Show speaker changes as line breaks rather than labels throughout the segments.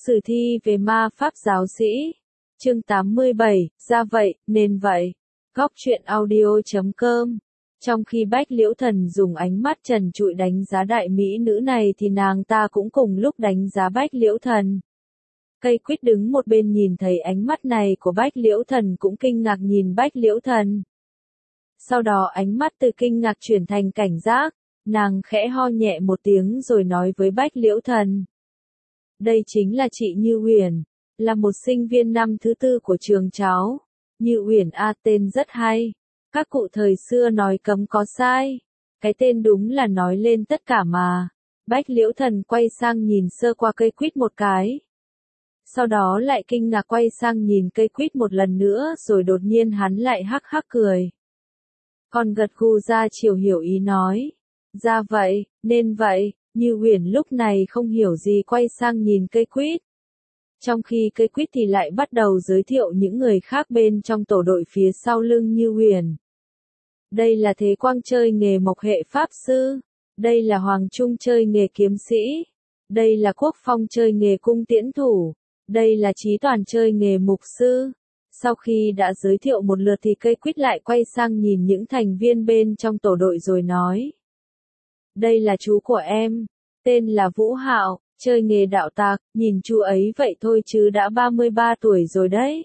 Sử thi về ma pháp giáo sĩ. Chương 87, ra vậy, nên vậy. Góc truyện audio.com. Trong khi Bách Liễu Thần dùng ánh mắt trần trụi đánh giá đại mỹ nữ này thì nàng ta cũng cùng lúc đánh giá Bách Liễu Thần. Cây quýt đứng một bên nhìn thấy ánh mắt này của Bách Liễu Thần cũng kinh ngạc nhìn Bách Liễu Thần. Sau đó ánh mắt từ kinh ngạc chuyển thành cảnh giác, nàng khẽ ho nhẹ một tiếng rồi nói với Bách Liễu Thần. Đây chính là chị Như Uyển, là một sinh viên năm thứ 4 của trường cháu. Như Uyển a, tên rất hay. Các cụ thời xưa nói cấm có sai. Cái tên đúng là nói lên tất cả mà. Bách Liễu Thần quay sang nhìn sơ qua cây quýt một cái. Sau đó lại kinh ngạc quay sang nhìn cây quýt một lần nữa rồi đột nhiên hắn lại hắc hắc cười. Còn gật gù ra chiều hiểu ý nói. Ra vậy, nên vậy. Như Uyển lúc này không hiểu gì quay sang nhìn cây quýt. Trong khi cây quýt thì lại bắt đầu giới thiệu những người khác bên trong tổ đội phía sau lưng Như Uyển. Đây là Thế Quang chơi nghề mộc hệ pháp sư. Đây là Hoàng Trung chơi nghề kiếm sĩ. Đây là Quốc Phong chơi nghề cung tiễn thủ. Đây là Chí Toàn chơi nghề mục sư. Sau khi đã giới thiệu một lượt thì cây quýt lại quay sang nhìn những thành viên bên trong tổ đội rồi nói. Đây là chú của em, tên là Vũ Hạo, chơi nghề đạo tạc, nhìn chú ấy vậy thôi chứ đã 33 tuổi rồi đấy.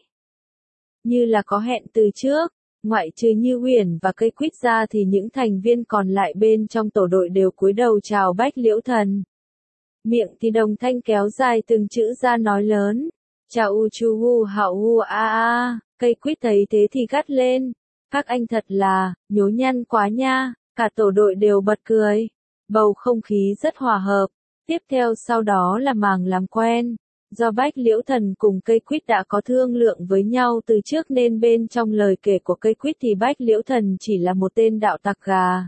Như là có hẹn từ trước, ngoại trừ Như Uyển và cây quýt ra thì những thành viên còn lại bên trong tổ đội đều cúi đầu chào Bách Liễu Thần. Miệng thì đồng thanh kéo dài từng chữ ra nói lớn. Chào u chu hu hạo hu a a, cây quýt thấy thế thì gắt lên. Các anh thật là, nhố nhăn quá nha, cả tổ đội đều bật cười. Bầu không khí rất hòa hợp. Tiếp theo sau đó là màn làm quen. Do Bách Liễu Thần cùng cây quýt đã có thương lượng với nhau từ trước nên bên trong lời kể của cây quýt thì Bách Liễu Thần chỉ là một tên đạo tặc gà.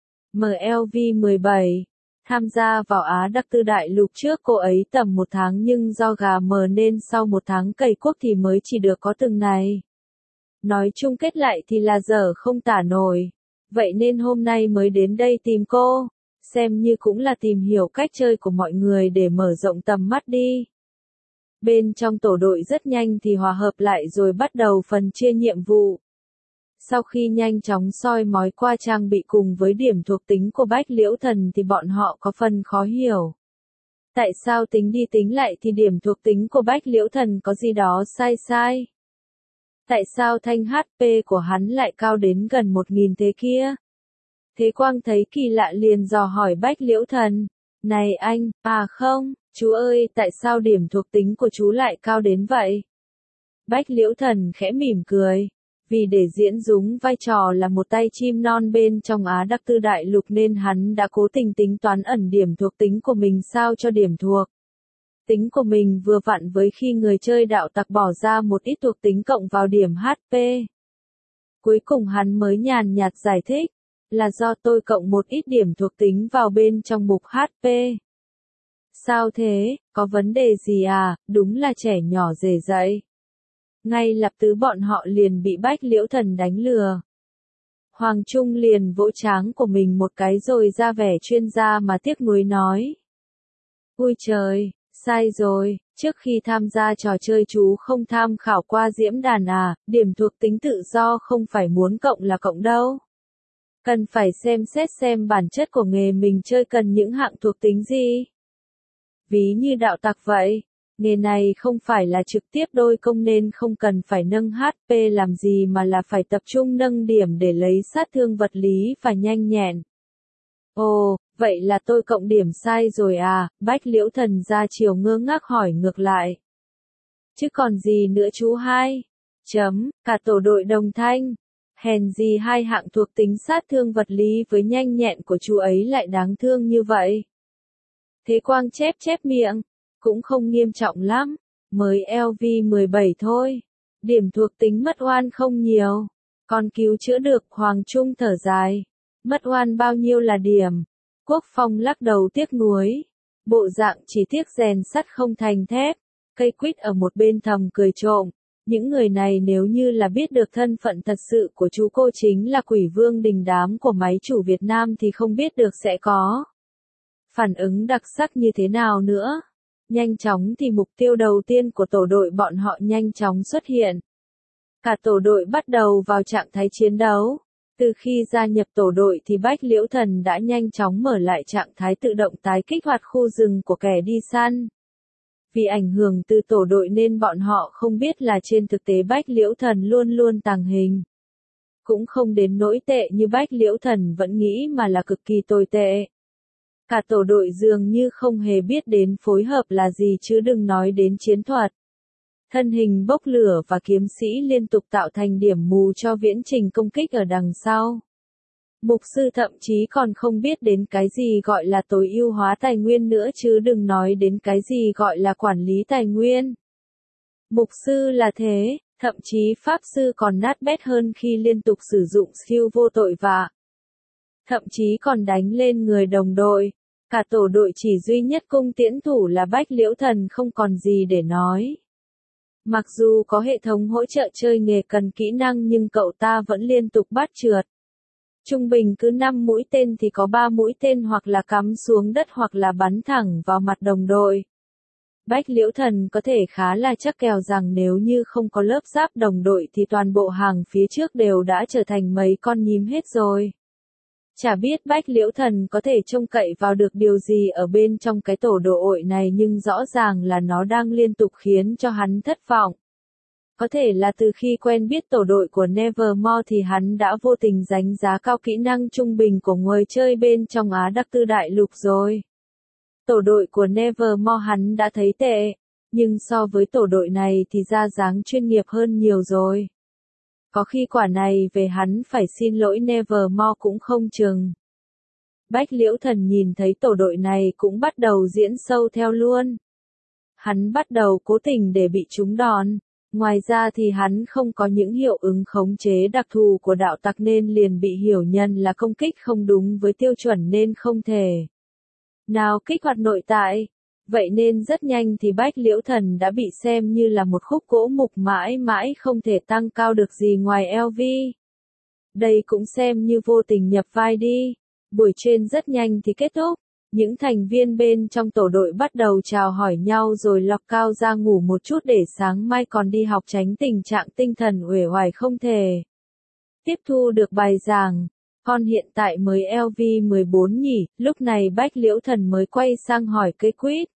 MLV-17 tham gia vào Á Đặc Tư Đại Lục trước cô ấy tầm 1 tháng nhưng do gà mờ nên sau 1 tháng cày cuốc thì mới chỉ được có từng này. Nói chung kết lại thì là dở không tả nổi. Vậy nên hôm nay mới đến đây tìm cô. Xem như cũng là tìm hiểu cách chơi của mọi người để mở rộng tầm mắt đi. Bên trong tổ đội rất nhanh thì hòa hợp lại rồi bắt đầu phần chia nhiệm vụ. Sau khi nhanh chóng soi mói qua trang bị cùng với điểm thuộc tính của Bách Liễu Thần thì bọn họ có phần khó hiểu. Tại sao tính đi tính lại thì điểm thuộc tính của Bách Liễu Thần có gì đó sai? Tại sao thanh HP của hắn lại cao đến gần 1000 thế kia? Thế Quang thấy kỳ lạ liền dò hỏi Bách Liễu Thần. Này anh, à không, chú ơi, tại sao điểm thuộc tính của chú lại cao đến vậy? Bách Liễu Thần khẽ mỉm cười. Vì để diễn dúng vai trò là một tay chim non bên trong Á Đặc Tư Đại Lục nên hắn đã cố tình tính toán ẩn điểm thuộc tính của mình sao cho điểm thuộc tính của mình vừa vặn với khi người chơi đạo tặc bỏ ra một ít thuộc tính cộng vào điểm HP. Cuối cùng hắn mới nhàn nhạt giải thích. Là do tôi cộng một ít điểm thuộc tính vào bên trong mục HP. Sao thế, có vấn đề gì à, đúng là trẻ nhỏ rể dậy. Ngay lập tức bọn họ liền bị Bách Liễu Thần đánh lừa. Hoàng Trung liền vỗ trán của mình một cái rồi ra vẻ chuyên gia mà tiếc nuối nói. Ui trời, sai rồi, trước khi tham gia trò chơi chú không tham khảo qua diễn đàn à, điểm thuộc tính tự do không phải muốn cộng là cộng đâu. Cần phải xem xét xem bản chất của nghề mình chơi cần những hạng thuộc tính gì. Ví như đạo tặc vậy, nghề này không phải là trực tiếp đôi công nên không cần phải nâng HP làm gì mà là phải tập trung nâng điểm để lấy sát thương vật lý và nhanh nhẹn. Ồ, vậy là tôi cộng điểm sai rồi à, Bách Liễu Thần ra chiều ngơ ngác hỏi ngược lại. Chứ còn gì nữa chú hai? Cả tổ đội đồng thanh. Hèn gì hai hạng thuộc tính sát thương vật lý với nhanh nhẹn của chú ấy lại đáng thương như vậy. Thế Quang chép miệng, cũng không nghiêm trọng lắm, mới LV-17 thôi. Điểm thuộc tính mất oan không nhiều, còn cứu chữa được. Hoàng Trung thở dài. Mất oan bao nhiêu là điểm? Quốc Phong lắc đầu tiếc nuối. Bộ dạng chỉ tiếc rèn sắt không thành thép. Cây quýt ở một bên thầm cười trộm. Những người này nếu như là biết được thân phận thật sự của chú cô chính là Quỷ Vương đình đám của máy chủ Việt Nam thì không biết được sẽ có phản ứng đặc sắc như thế nào nữa. Nhanh chóng thì mục tiêu đầu tiên của tổ đội bọn họ nhanh chóng xuất hiện. Cả tổ đội bắt đầu vào trạng thái chiến đấu. Từ khi gia nhập tổ đội thì Bách Liễu Thần đã nhanh chóng mở lại trạng thái tự động tái kích hoạt khu rừng của kẻ đi săn. Vì ảnh hưởng từ tổ đội nên bọn họ không biết là trên thực tế Bách Liễu Thần luôn luôn tàng hình. Cũng không đến nỗi tệ như Bách Liễu Thần vẫn nghĩ mà là cực kỳ tồi tệ. Cả tổ đội dường như không hề biết đến phối hợp là gì chứ đừng nói đến chiến thuật. Thân hình bốc lửa và kiếm sĩ liên tục tạo thành điểm mù cho viễn trình công kích ở đằng sau. Mục sư thậm chí còn không biết đến cái gì gọi là tối ưu hóa tài nguyên nữa chứ đừng nói đến cái gì gọi là quản lý tài nguyên. Mục sư là thế, thậm chí pháp sư còn nát bét hơn khi liên tục sử dụng skill vô tội vạ. Thậm chí còn đánh lên người đồng đội. Cả tổ đội chỉ duy nhất cung tiễn thủ là Bách Liễu Thần không còn gì để nói. Mặc dù có hệ thống hỗ trợ chơi nghề cần kỹ năng nhưng cậu ta vẫn liên tục bắt trượt. Trung bình cứ 5 mũi tên thì có 3 mũi tên hoặc là cắm xuống đất hoặc là bắn thẳng vào mặt đồng đội. Bách Liễu Thần có thể khá là chắc kèo rằng nếu như không có lớp giáp đồng đội thì toàn bộ hàng phía trước đều đã trở thành mấy con nhím hết rồi. Chả biết Bách Liễu Thần có thể trông cậy vào được điều gì ở bên trong cái tổ đội này nhưng rõ ràng là nó đang liên tục khiến cho hắn thất vọng. Có thể là từ khi quen biết tổ đội của Nevermore thì hắn đã vô tình đánh giá cao kỹ năng trung bình của người chơi bên trong Á Đặc Tư Đại Lục rồi. Tổ đội của Nevermore hắn đã thấy tệ, nhưng so với tổ đội này thì ra dáng chuyên nghiệp hơn nhiều rồi. Có khi quả này về hắn phải xin lỗi Nevermore cũng không chừng. Bách Liễu Thần nhìn thấy tổ đội này cũng bắt đầu diễn sâu theo luôn. Hắn bắt đầu cố tình để bị trúng đòn. Ngoài ra thì hắn không có những hiệu ứng khống chế đặc thù của đạo tặc nên liền bị hiểu nhầm là công kích không đúng với tiêu chuẩn nên không thể nào kích hoạt nội tại. Vậy nên rất nhanh thì Bách Liễu Thần đã bị xem như là một khúc gỗ mục mãi mãi không thể tăng cao được gì ngoài LV. Đây cũng xem như vô tình nhập vai đi. Buổi trên rất nhanh thì kết thúc. Những thành viên bên trong tổ đội bắt đầu chào hỏi nhau rồi lọc cao ra ngủ một chút để sáng mai còn đi học tránh tình trạng tinh thần uể oải không thể tiếp thu được bài giảng. Con hiện tại mới LV14 nhỉ, lúc này Bách Liễu Thần mới quay sang hỏi cây quýt.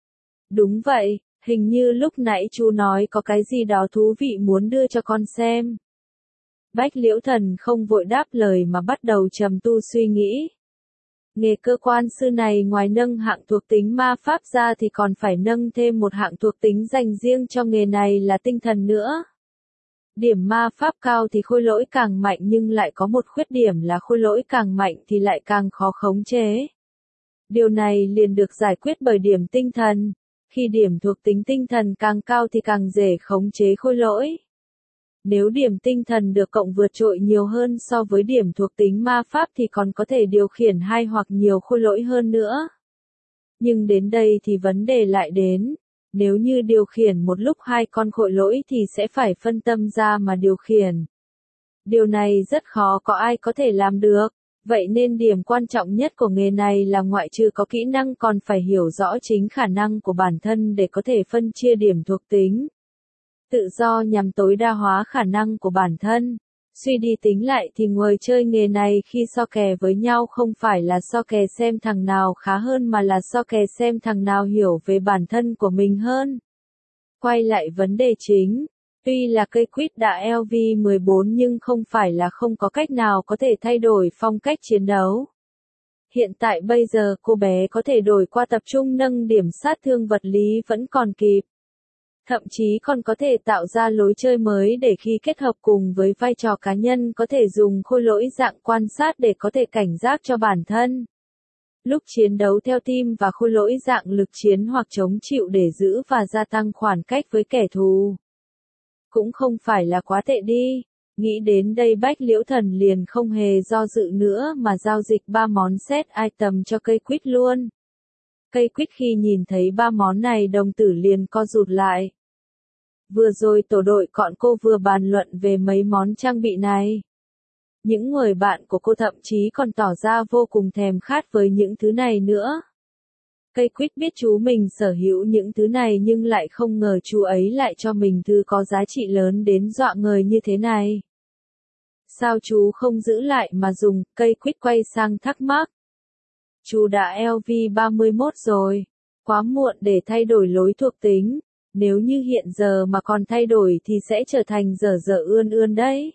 Đúng vậy, hình như lúc nãy chú nói có cái gì đó thú vị muốn đưa cho con xem. Bách Liễu Thần không vội đáp lời mà bắt đầu trầm tu suy nghĩ. Nghề cơ quan sư này ngoài nâng hạng thuộc tính ma pháp ra thì còn phải nâng thêm một hạng thuộc tính dành riêng cho nghề này là tinh thần nữa. Điểm ma pháp cao thì khôi lỗi càng mạnh nhưng lại có một khuyết điểm là khôi lỗi càng mạnh thì lại càng khó khống chế. Điều này liền được giải quyết bởi điểm tinh thần. Khi điểm thuộc tính tinh thần càng cao thì càng dễ khống chế khôi lỗi. Nếu điểm tinh thần được cộng vượt trội nhiều hơn so với điểm thuộc tính ma pháp thì còn có thể điều khiển hai hoặc nhiều khôi lỗi hơn nữa. Nhưng đến đây thì vấn đề lại đến. Nếu như điều khiển một lúc hai con khôi lỗi thì sẽ phải phân tâm ra mà điều khiển. Điều này rất khó có ai có thể làm được. Vậy nên điểm quan trọng nhất của nghề này là ngoại trừ có kỹ năng còn phải hiểu rõ chính khả năng của bản thân để có thể phân chia điểm thuộc tính. Tự do nhằm tối đa hóa khả năng của bản thân. Suy đi tính lại thì người chơi nghề này khi so kè với nhau không phải là so kè xem thằng nào khá hơn mà là so kè xem thằng nào hiểu về bản thân của mình hơn. Quay lại vấn đề chính. Tuy là cây quýt đã LV14 nhưng không phải là không có cách nào có thể thay đổi phong cách chiến đấu. Hiện tại bây giờ cô bé có thể đổi qua tập trung nâng điểm sát thương vật lý vẫn còn kịp. Thậm chí còn có thể tạo ra lối chơi mới để khi kết hợp cùng với vai trò cá nhân có thể dùng khôi lỗi dạng quan sát để có thể cảnh giác cho bản thân. Lúc chiến đấu theo team và khôi lỗi dạng lực chiến hoặc chống chịu để giữ và gia tăng khoảng cách với kẻ thù. Cũng không phải là quá tệ đi. Nghĩ đến đây Bách Liễu Thần liền không hề do dự nữa mà giao dịch 3 món set item cho cây quýt luôn. Cây quýt khi nhìn thấy 3 món này đồng tử liền co rụt lại. Vừa rồi tổ đội bọn cô vừa bàn luận về mấy món trang bị này. Những người bạn của cô thậm chí còn tỏ ra vô cùng thèm khát với những thứ này nữa. Cây quýt biết chú mình sở hữu những thứ này nhưng lại không ngờ chú ấy lại cho mình thứ có giá trị lớn đến dọa người như thế này. Sao chú không giữ lại mà dùng? Cây quýt quay sang thắc mắc. Chú đã LV31 rồi. Quá muộn để thay đổi lối thuộc tính. Nếu như hiện giờ mà còn thay đổi thì sẽ trở thành dở dở ươn ươn đấy.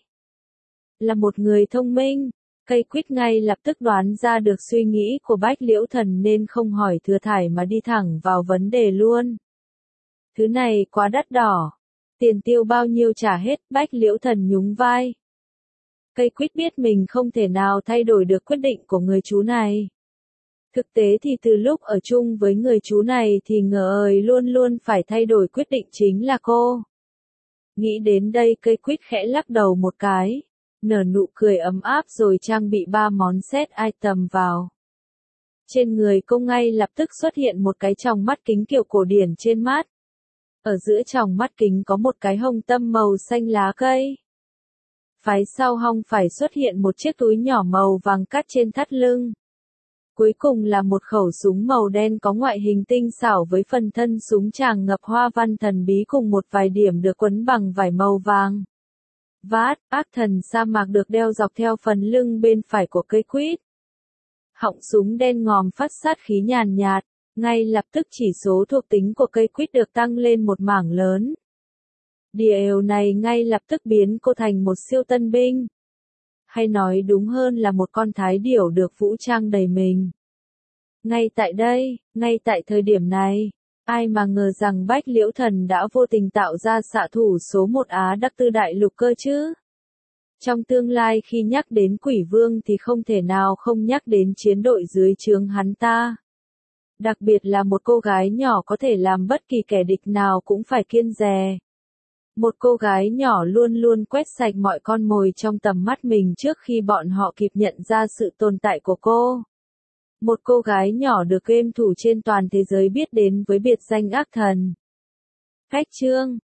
Là một người thông minh, cây quýt ngay lập tức đoán ra được suy nghĩ của Bách Liễu Thần nên không hỏi thừa thải mà đi thẳng vào vấn đề luôn. Thứ này quá đắt đỏ. Tiền tiêu bao nhiêu trả hết, Bách Liễu Thần nhún vai. Cây quýt biết mình không thể nào thay đổi được quyết định của người chú này. Thực tế thì từ lúc ở chung với người chú này thì ngờ ơi luôn luôn phải thay đổi quyết định chính là cô. Nghĩ đến đây cây quýt khẽ lắc đầu một cái, nở nụ cười ấm áp rồi trang bị 3 món set item vào. Trên người cô ngay lập tức xuất hiện một cái tròng mắt kính kiểu cổ điển trên mắt. Ở giữa tròng mắt kính có một cái hồng tâm màu xanh lá cây. Phái sau hông phải xuất hiện một chiếc túi nhỏ màu vàng cắt trên thắt lưng. Cuối cùng là một khẩu súng màu đen có ngoại hình tinh xảo với phần thân súng tràng ngập hoa văn thần bí cùng một vài điểm được quấn bằng vải màu vàng. Vát, ác thần sa mạc được đeo dọc theo phần lưng bên phải của cây quýt. Họng súng đen ngòm phát sát khí nhàn nhạt, ngay lập tức chỉ số thuộc tính của cây quýt được tăng lên một mảng lớn. Điều này ngay lập tức biến cô thành một siêu tân binh. Hay nói đúng hơn là một con thái điểu được vũ trang đầy mình. Ngay tại đây, ngay tại thời điểm này, ai mà ngờ rằng Bách Liễu Thần đã vô tình tạo ra xạ thủ số 1 Á Đắc Tư Đại Lục cơ chứ? Trong tương lai khi nhắc đến Quỷ Vương thì không thể nào không nhắc đến chiến đội dưới trướng hắn ta. Đặc biệt là một cô gái nhỏ có thể làm bất kỳ kẻ địch nào cũng phải kiêng dè. Một cô gái nhỏ luôn luôn quét sạch mọi con mồi trong tầm mắt mình trước khi bọn họ kịp nhận ra sự tồn tại của cô. Một cô gái nhỏ được game thủ trên toàn thế giới biết đến với biệt danh ác thần. Khách chương